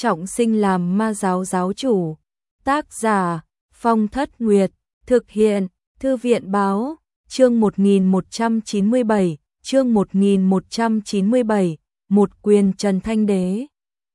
trọng sinh làm ma giáo giáo chủ. Tác giả Phong Thất Nguyệt, thực hiện Thư viện báo, chương 1197, chương 1197, một quyền Trần Thanh Đế.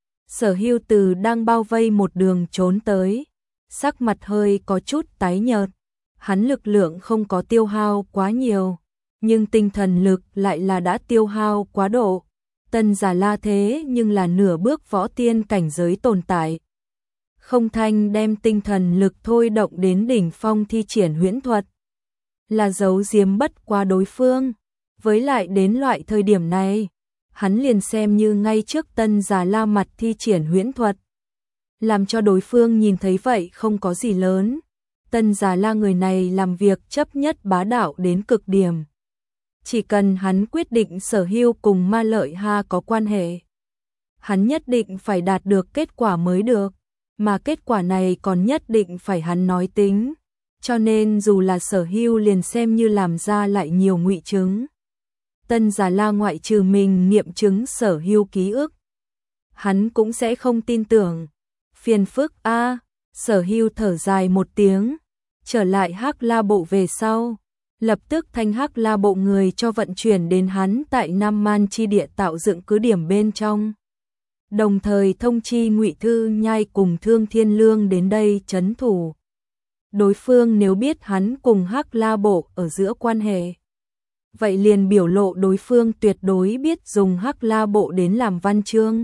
Sở Hưu Từ đang bao vây một đường trốn tới, sắc mặt hơi có chút tái nhợt, hắn lực lượng không có tiêu hao quá nhiều, nhưng tinh thần lực lại là đã tiêu hao quá độ. Tân Già La thế nhưng là nửa bước võ tiên cảnh giới tồn tại. Không Thanh đem tinh thần lực thôi động đến đỉnh phong thi triển huyễn thuật, là giấu giếm bất quá đối phương. Với lại đến loại thời điểm này, hắn liền xem như ngay trước Tân Già La mặt thi triển huyễn thuật, làm cho đối phương nhìn thấy vậy không có gì lớn. Tân Già La người này làm việc chấp nhất bá đạo đến cực điểm. Chỉ cần hắn quyết định Sở Hưu cùng Ma Lợi Ha có quan hệ, hắn nhất định phải đạt được kết quả mới được, mà kết quả này còn nhất định phải hắn nói tính. Cho nên dù là Sở Hưu liền xem như làm ra lại nhiều ngụy chứng, Tân Già La ngoại trừ mình nghiệm chứng Sở Hưu ký ức, hắn cũng sẽ không tin tưởng. Phiền phức a. Sở Hưu thở dài một tiếng, trở lại Hắc La Bộ về sau, lập tức thanh Hắc La Bộ người cho vận chuyển đến hắn tại Nam Man chi địa tạo dựng cứ điểm bên trong. Đồng thời thông chi Ngụy Thư Nhai cùng Thương Thiên Lương đến đây trấn thủ. Đối phương nếu biết hắn cùng Hắc La Bộ ở giữa quan hệ, vậy liền biểu lộ đối phương tuyệt đối biết dùng Hắc La Bộ đến làm văn chương.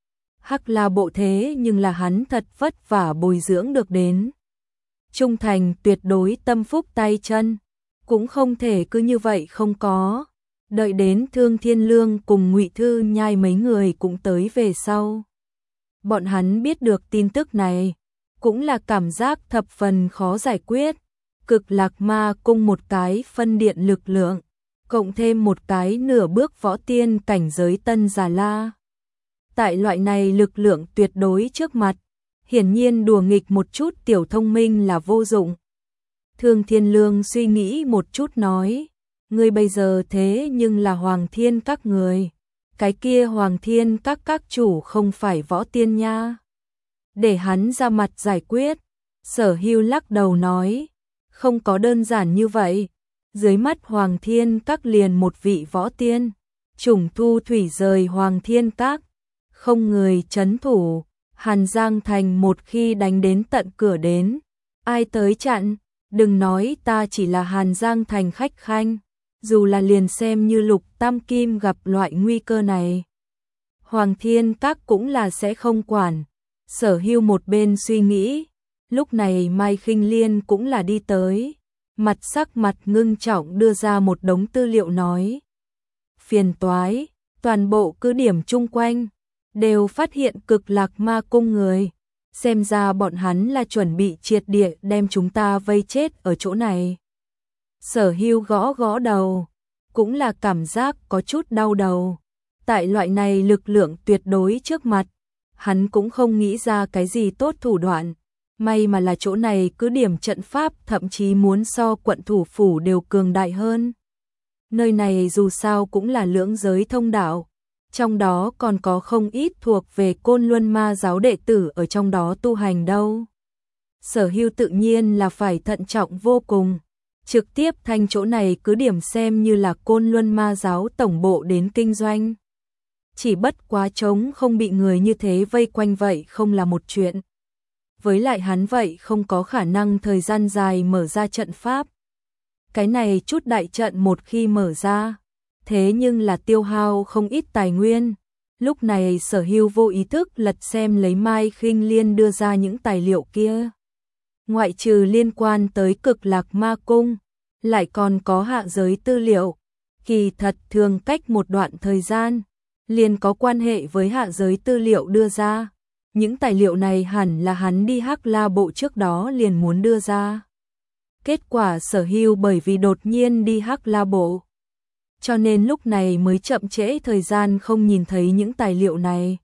Hắc La Bộ thế nhưng là hắn thật vất vả bồi dưỡng được đến. Trung thành tuyệt đối tâm phúc tay chân, cũng không thể cứ như vậy không có. Đợi đến Thương Thiên Lương cùng Ngụy Thư Nhai mấy người cũng tới về sau, bọn hắn biết được tin tức này, cũng là cảm giác thập phần khó giải quyết. Cực Lạc Ma Cung một cái phân điện lực lượng, cộng thêm một cái nửa bước võ tiên cảnh giới Tân Già La. Tại loại này lực lượng tuyệt đối trước mặt, hiển nhiên đùa nghịch một chút tiểu thông minh là vô dụng. Thương Thiên Lương suy nghĩ một chút nói, ngươi bây giờ thế nhưng là Hoàng Thiên các người, cái kia Hoàng Thiên các chủ không phải võ tiên nha. Để hắn ra mặt giải quyết. Sở Hưu lắc đầu nói, không có đơn giản như vậy. Dưới mắt Hoàng Thiên các liền một vị võ tiên, chủng thu thủy rời Hoàng Thiên các, không người trấn thủ. Hàn Giang Thành một khi đánh đến tận cửa đến, ai tới chặn? Đừng nói ta chỉ là Hàn Giang Thành khách khanh, dù là liền xem như Lục Tam Kim gặp loại nguy cơ này, Hoàng Thiên các cũng là sẽ không quản. Sở Hưu một bên suy nghĩ, lúc này Mai Khinh Liên cũng là đi tới, sắc mặt ngưng trọng đưa ra một đống tư liệu nói, phiền toái, toàn bộ cứ điểm chung quanh đều phát hiện Cực Lạc Ma Cung người, xem ra bọn hắn là chuẩn bị triệt địa đem chúng ta vây chết ở chỗ này. Sở Hưu gõ gõ đầu, cũng là cảm giác có chút đau đầu. Tại loại này lực lượng tuyệt đối trước mặt, hắn cũng không nghĩ ra cái gì tốt thủ đoạn. May mà là chỗ này cứ điểm trận pháp thậm chí muốn so quận thủ phủ đều cường đại hơn. Nơi này dù sao cũng là lưỡng giới thông đạo, trong đó còn có không ít thuộc về Côn Luân Ma giáo đệ tử ở trong đó tu hành đâu. Sở Hưu tự nhiên là phải thận trọng vô cùng, trực tiếp thanh chỗ này cứ điểm xem như là Côn Luân Ma giáo tổng bộ đến kinh doanh. Chỉ bất quá trống không bị người như thế vây quanh vậy không là một chuyện. Với lại hắn vậy không có khả năng thời gian dài mở ra trận pháp. Cái này chút đại trận một khi mở ra, thế nhưng là tiêu hao không ít tài nguyên. Lúc này Sở Hưu vô ý thức lật xem lấy Mai Khinh Liên đưa ra những tài liệu kia. Ngoại trừ liên quan tới Cực Lạc Ma Cung, lại còn có hạ giới tư liệu. Kỳ thật thường cách một đoạn thời gian, liền có quan hệ với hạ giới tư liệu đưa ra. Những tài liệu này hẳn là hắn đi Hắc La Bộ trước đó liền muốn đưa ra. Kết quả Sở Hưu bởi vì đột nhiên đi Hắc La Bộ, cho nên lúc này mới chậm trễ thời gian không nhìn thấy những tài liệu này.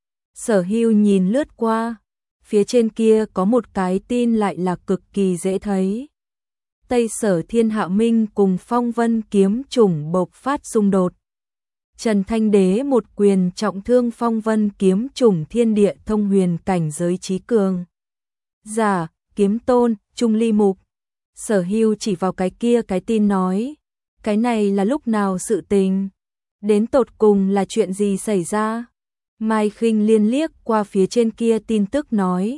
Sở Hưu nhìn lướt qua, phía trên kia có một cái tin lại là cực kỳ dễ thấy. Tây Sở Thiên Hạ Minh cùng Phong Vân kiếm chủng bộc phát xung đột. Trần Thanh Đế một quyền trọng thương Phong Vân kiếm trùng thiên địa thông huyền cảnh giới trí cường giả, kiếm tôn, Trung Ly Mục. Sở Hưu chỉ vào cái kia cái tin nói, cái này là lúc nào sự tình? Đến tột cùng là chuyện gì xảy ra? Mai Khinh Liên liếc qua phía trên kia tin tức nói,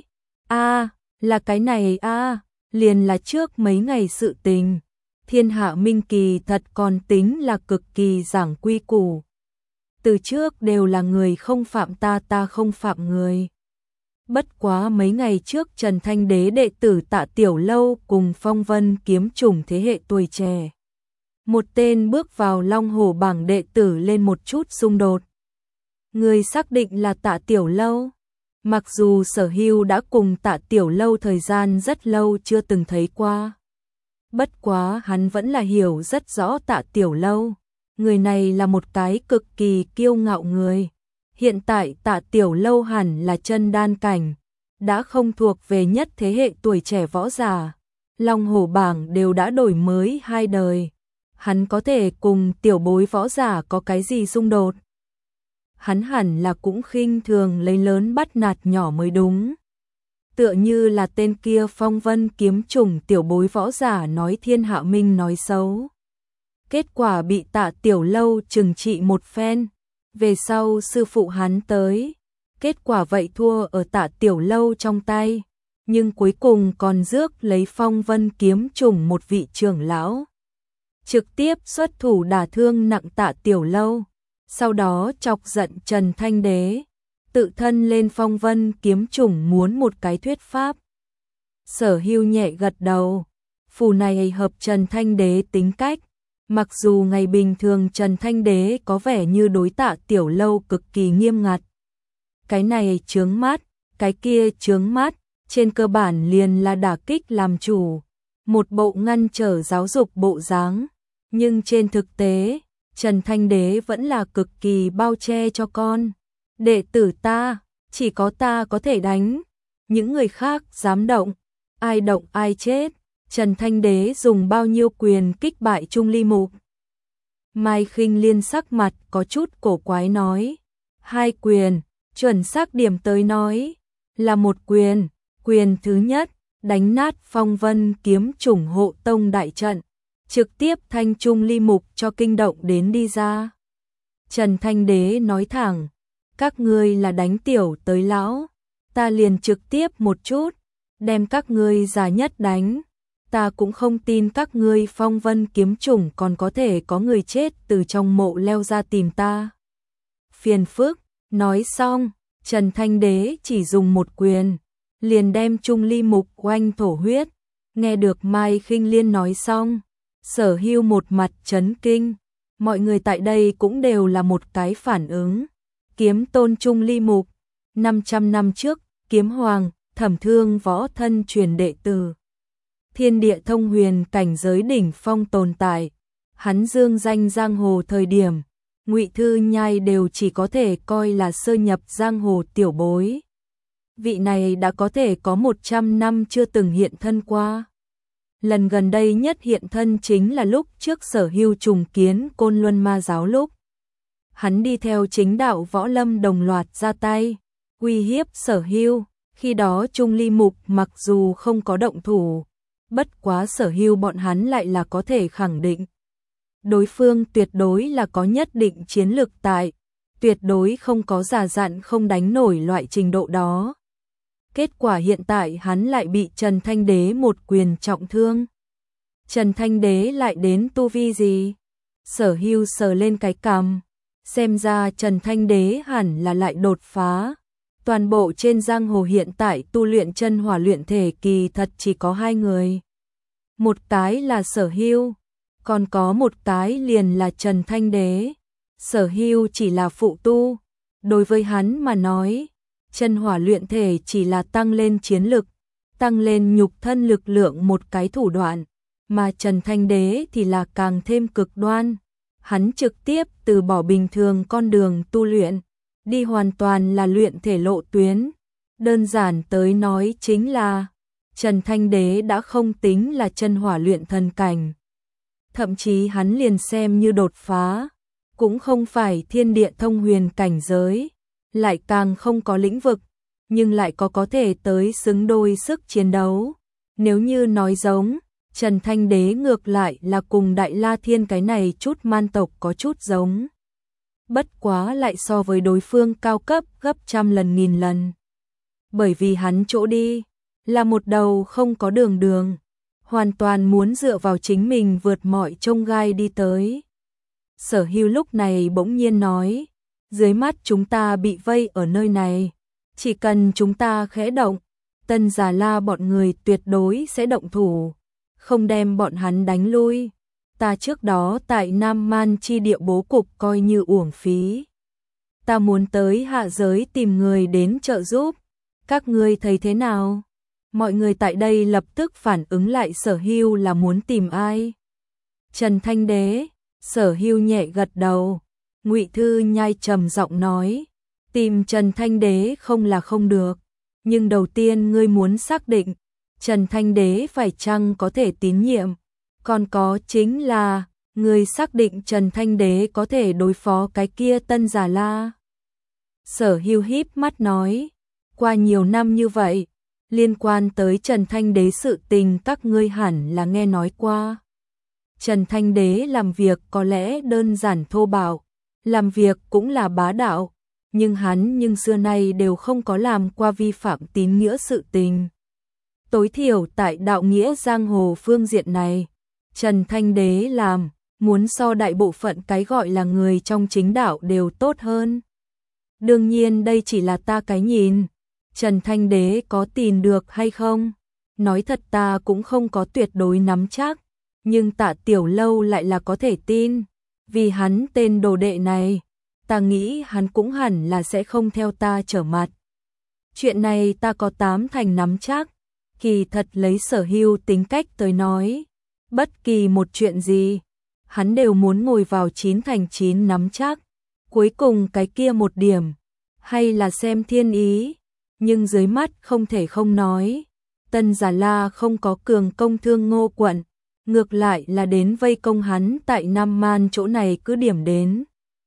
là cái này liền là trước mấy ngày sự tình. Thiên Hạ Minh Kỳ thật còn tính là cực kỳ giảng quy củ. Từ trước đều là người không phạm ta, ta không phạm người. Bất quá mấy ngày trước Trần Thanh Đế đệ tử Tạ Tiểu Lâu cùng Phong Vân kiếm trùng thế hệ tuổi trẻ. Một tên bước vào Long Hổ bảng đệ tử lên một chút xung đột. Người xác định là Tạ Tiểu Lâu. Mặc dù Sở Hưu đã cùng Tạ Tiểu Lâu thời gian rất lâu chưa từng thấy qua. Bất quá hắn vẫn là hiểu rất rõ Tạ Tiểu Lâu. Người này là một cái cực kỳ kiêu ngạo người. Hiện tại Tạ Tiểu Lâu hẳn là chân đan cảnh, đã không thuộc về nhất thế hệ tuổi trẻ võ giả. Long Hổ bảng đều đã đổi mới 2 đời. Hắn có thể cùng tiểu bối võ giả có cái gì xung đột? Hắn hẳn là cũng khinh thường lấy lớn bắt nạt nhỏ mới đúng. Tựa như là tên kia Phong Vân kiếm trùng tiểu bối võ giả nói Thiên Hạ Minh nói xấu. Kết quả bị Tạ Tiểu Lâu trừng trị một phen. Về sau sư phụ hắn tới. Kết quả vậy thua ở Tạ Tiểu Lâu trong tay. Nhưng cuối cùng còn rước lấy Phong Vân kiếm trùng một vị trưởng lão. Trực tiếp xuất thủ đả thương nặng Tạ Tiểu Lâu. Sau đó chọc giận Trần Thanh Đế. Tự thân lên Phong Vân kiếm trùng muốn một cái thuyết pháp. Sở Hưu nhẹ gật đầu. Phù này hợp Trần Thanh Đế tính cách. Mặc dù ngày bình thường Trần Thanh Đế có vẻ như đối Tạ Tiểu Lâu cực kỳ nghiêm ngặt. Cái này chướng mắt, cái kia chướng mắt, trên cơ bản liền là đả kích làm chủ. Một bộ ngăn trở giáo dục bộ dáng. Nhưng trên thực tế, Trần Thanh Đế vẫn là cực kỳ bao che cho con. Đệ tử ta, chỉ có ta có thể đánh. Những người khác dám động ai chết. Trần Thanh Đế dùng bao nhiêu quyền kích bại Trung Ly Mục. Mai Khinh Liên sắc mặt có chút cổ quái nói. 2 quyền, chuẩn xác điểm tới nói. Là 1 quyền, quyền thứ nhất, đánh nát Phong Vân kiếm trùng hộ tông đại trận. Trực tiếp thanh Trung Ly Mục cho kinh động đến đi ra. Trần Thanh Đế nói thẳng, các ngươi là đánh tiểu tới lão, ta liền trực tiếp một chút, đem các ngươi già nhất đánh. Ta cũng không tin các ngươi Phong Vân kiếm trùng còn có thể có người chết từ trong mộ leo ra tìm ta. Phiền phức, nói xong, Trần Thanh Đế chỉ dùng 1 quyền, liền đem Trung Ly Mục oanh thổ huyết. Nghe được Mai Khinh Liên nói xong, Sở Hưu một mặt chấn kinh, mọi người tại đây cũng đều là một cái phản ứng. Kiếm tôn Trung Ly Mục, 500 năm trước, kiếm hoàng, thẩm thương võ thân truyền đệ tử. Thiên địa thông huyền cảnh giới đỉnh phong tồn tại, hắn dương danh giang hồ thời điểm, Ngụy Thư Nhai đều chỉ có thể coi là sơ nhập giang hồ tiểu bối. Vị này đã có thể có 100 năm chưa từng hiện thân qua. Lần gần đây nhất hiện thân chính là lúc trước Sở Hưu trùng kiến Côn Luân Ma giáo lúc. Hắn đi theo chính đạo võ lâm đồng loạt ra tay, uy hiếp Sở Hưu. Khi đó Trung Ly Mục mặc dù không có động thủ, bất quá Sở Hưu bọn hắn lại là có thể khẳng định. Đối phương tuyệt đối là có nhất định chiến lược tại, tuyệt đối không có giả dặn không đánh nổi loại trình độ đó. Kết quả hiện tại hắn lại bị Trần Thanh Đế một quyền trọng thương. Trần Thanh Đế lại đến tu vi gì? Sở Hưu sờ lên cái cằm, xem ra Trần Thanh Đế hẳn là lại đột phá. Toàn bộ trên giang hồ hiện tại tu luyện chân hỏa luyện thể kỳ thật chỉ có 2 người. Một cái là Sở Hưu, còn có một cái liền là Trần Thanh Đế. Sở Hưu chỉ là phụ tu, đối với hắn mà nói, chân hỏa luyện thể chỉ là tăng lên chiến lực, tăng lên nhục thân lực lượng một cái thủ đoạn, mà Trần Thanh Đế thì là càng thêm cực đoan. Hắn trực tiếp từ bỏ bình thường con đường tu luyện, đi hoàn toàn là luyện thể lộ tuyến. Đơn giản tới nói chính là, Trần Thanh Đế đã không tính là chân hỏa luyện thần cảnh. Thậm chí hắn liền xem như đột phá, cũng không phải thiên địa thông huyền cảnh giới, lại càng không có lĩnh vực, nhưng lại có thể tới xứng đôi sức chiến đấu. Nếu như nói giống, Trần Thanh Đế ngược lại là cùng Đại La Thiên cái này chút man tộc có chút giống. Bất quá lại so với đối phương cao cấp gấp trăm lần nghìn lần. Bởi vì hắn chỗ đi là một đầu không có đường, hoàn toàn muốn dựa vào chính mình vượt mọi chông gai đi tới. Sở Hưu lúc này bỗng nhiên nói, dưới mắt chúng ta bị vây ở nơi này, chỉ cần chúng ta khẽ động, Tân Già La bọn người tuyệt đối sẽ động thủ, không đem bọn hắn đánh lui. Ta trước đó tại Nam Man chi địa bố cục coi như uổng phí. Ta muốn tới hạ giới tìm người đến trợ giúp, các ngươi thấy thế nào? Mọi người tại đây lập tức phản ứng lại Sở Hưu là muốn tìm ai. Trần Thanh Đế, Sở Hưu nhẹ gật đầu. Ngụy Thư Nhai trầm giọng nói, tìm Trần Thanh Đế không là không được, nhưng đầu tiên ngươi muốn xác định Trần Thanh Đế phải chăng có thể tín nhiệm, còn có chính là ngươi xác định Trần Thanh Đế có thể đối phó cái kia Tân Già La. Sở Hưu híp mắt nói, qua nhiều năm như vậy, liên quan tới Trần Thanh Đế sự tình các ngươi hẳn là nghe nói qua. Trần Thanh Đế làm việc có lẽ đơn giản thô bạo, làm việc cũng là bá đạo, nhưng xưa nay đều không có làm qua vi phạm tín nghĩa sự tình. Tối thiểu tại đạo nghĩa giang hồ phương diện này, Trần Thanh Đế làm, muốn so đại bộ phận cái gọi là người trong chính đạo đều tốt hơn. Đương nhiên đây chỉ là ta cái nhìn, Trần Thanh Đế có tìm được hay không? Nói thật ta cũng không có tuyệt đối nắm chắc, nhưng Tạ Tiểu Lâu lại là có thể tin, vì hắn tên đồ đệ này, ta nghĩ hắn cũng hẳn là sẽ không theo ta trở mặt. Chuyện này ta có 8 thành nắm chắc, kỳ thật lấy Sở Hưu tính cách tới nói, bất kỳ một chuyện gì, hắn đều muốn ngồi vào 9 thành 9 nắm chắc, cuối cùng cái kia một điểm, hay là xem thiên ý, nhưng dưới mắt không thể không nói, Tân Già La không có cường công thương Ngô quận, ngược lại là đến vây công hắn tại Nam Man chỗ này cứ điểm đến.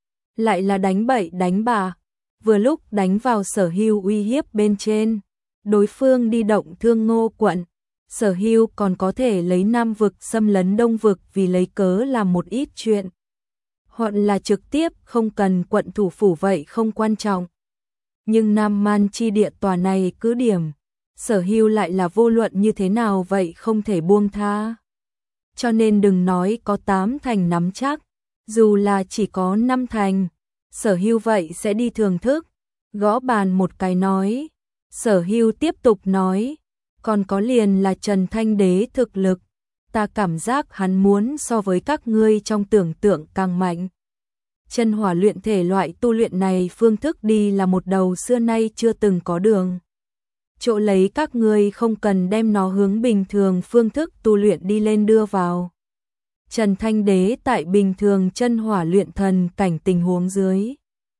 Lại là đánh bậy đánh bạ, vừa lúc đánh vào Sở Hưu uy hiếp bên trên, đối phương đi động thương Ngô quận, Sở Hưu còn có thể lấy Nam vực xâm lấn Đông vực vì lấy cớ làm một ít chuyện. Hoặc là trực tiếp không cần quận thủ phủ vậy không quan trọng. Nhưng Nam Man chi địa tòa này cứ điểm, Sở Hưu lại là vô luận như thế nào vậy không thể buông tha. Cho nên đừng nói có 8 thành nắm chắc, dù là chỉ có 5 thành, Sở Hưu vậy sẽ đi thưởng thức, gõ bàn một cái nói. Sở Hưu tiếp tục nói, còn có liền là Trần Thanh Đế thực lực, ta cảm giác hắn muốn so với các ngươi trong tưởng tượng càng mạnh. Chân hỏa luyện thể loại tu luyện này phương thức đi là một đầu xưa nay chưa từng có đường. Chỗ lấy các ngươi không cần đem nó hướng bình thường phương thức tu luyện đi lên đưa vào. Trần Thanh Đế tại bình thường chân hỏa luyện thần cảnh tình huống dưới.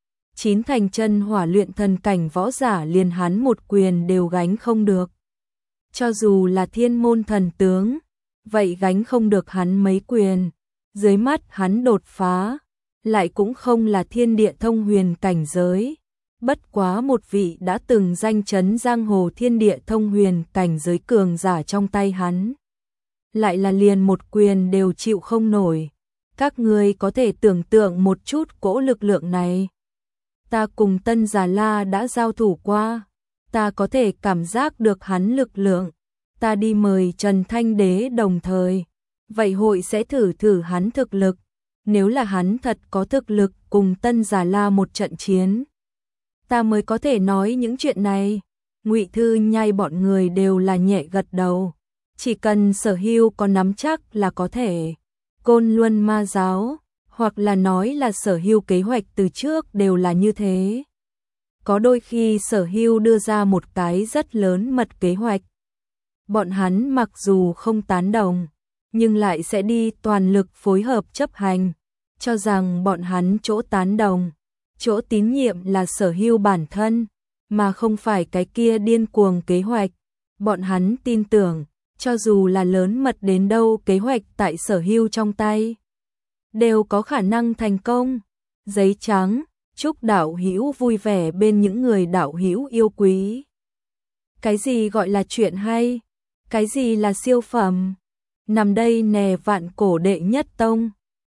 9 thành chân hỏa luyện thần cảnh võ giả liền hắn một quyền đều gánh không được. Cho dù là thiên môn thần tướng, vậy gánh không được hắn mấy quyền. Dưới mắt hắn đột phá, lại cũng không là thiên địa thông huyền cảnh giới. Bất quá một vị đã từng danh chấn giang hồ thiên địa thông huyền cảnh giới cường giả trong tay hắn. Lại là liền một quyền đều chịu không nổi. Các ngươi có thể tưởng tượng một chút cỗ lực lượng này. Ta cùng Tân Già La đã giao thủ qua, ta có thể cảm giác được hắn lực lượng. Ta đi mời Trần Thanh Đế đồng thời, vậy hội sẽ thử hắn thực lực. Nếu là hắn thật có thực lực cùng Tân Già La một trận chiến, ta mới có thể nói những chuyện này. Ngụy Thư Nhai bọn người đều là nhẹ gật đầu, chỉ cần Sở Hưu có nắm chắc là có thể. Côn Luân Ma giáo, hoặc là nói là Sở Hưu kế hoạch từ trước đều là như thế. Có đôi khi Sở Hưu đưa ra một cái rất lớn mật kế hoạch, bọn hắn mặc dù không tán đồng, nhưng lại sẽ đi toàn lực phối hợp chấp hành, cho rằng bọn hắn chỗ tán đồng, chỗ tín nhiệm là Sở Hưu bản thân, mà không phải cái kia điên cuồng kế hoạch. Bọn hắn tin tưởng, cho dù là lớn mật đến đâu kế hoạch tại Sở Hưu trong tay, đều có khả năng thành công. giấy trắng, chúc đạo hữu vui vẻ bên những người đạo hữu yêu quý. Cái gì gọi là chuyện hay? Cái gì là siêu phẩm? Nằm đây nè vạn cổ đệ nhất tông.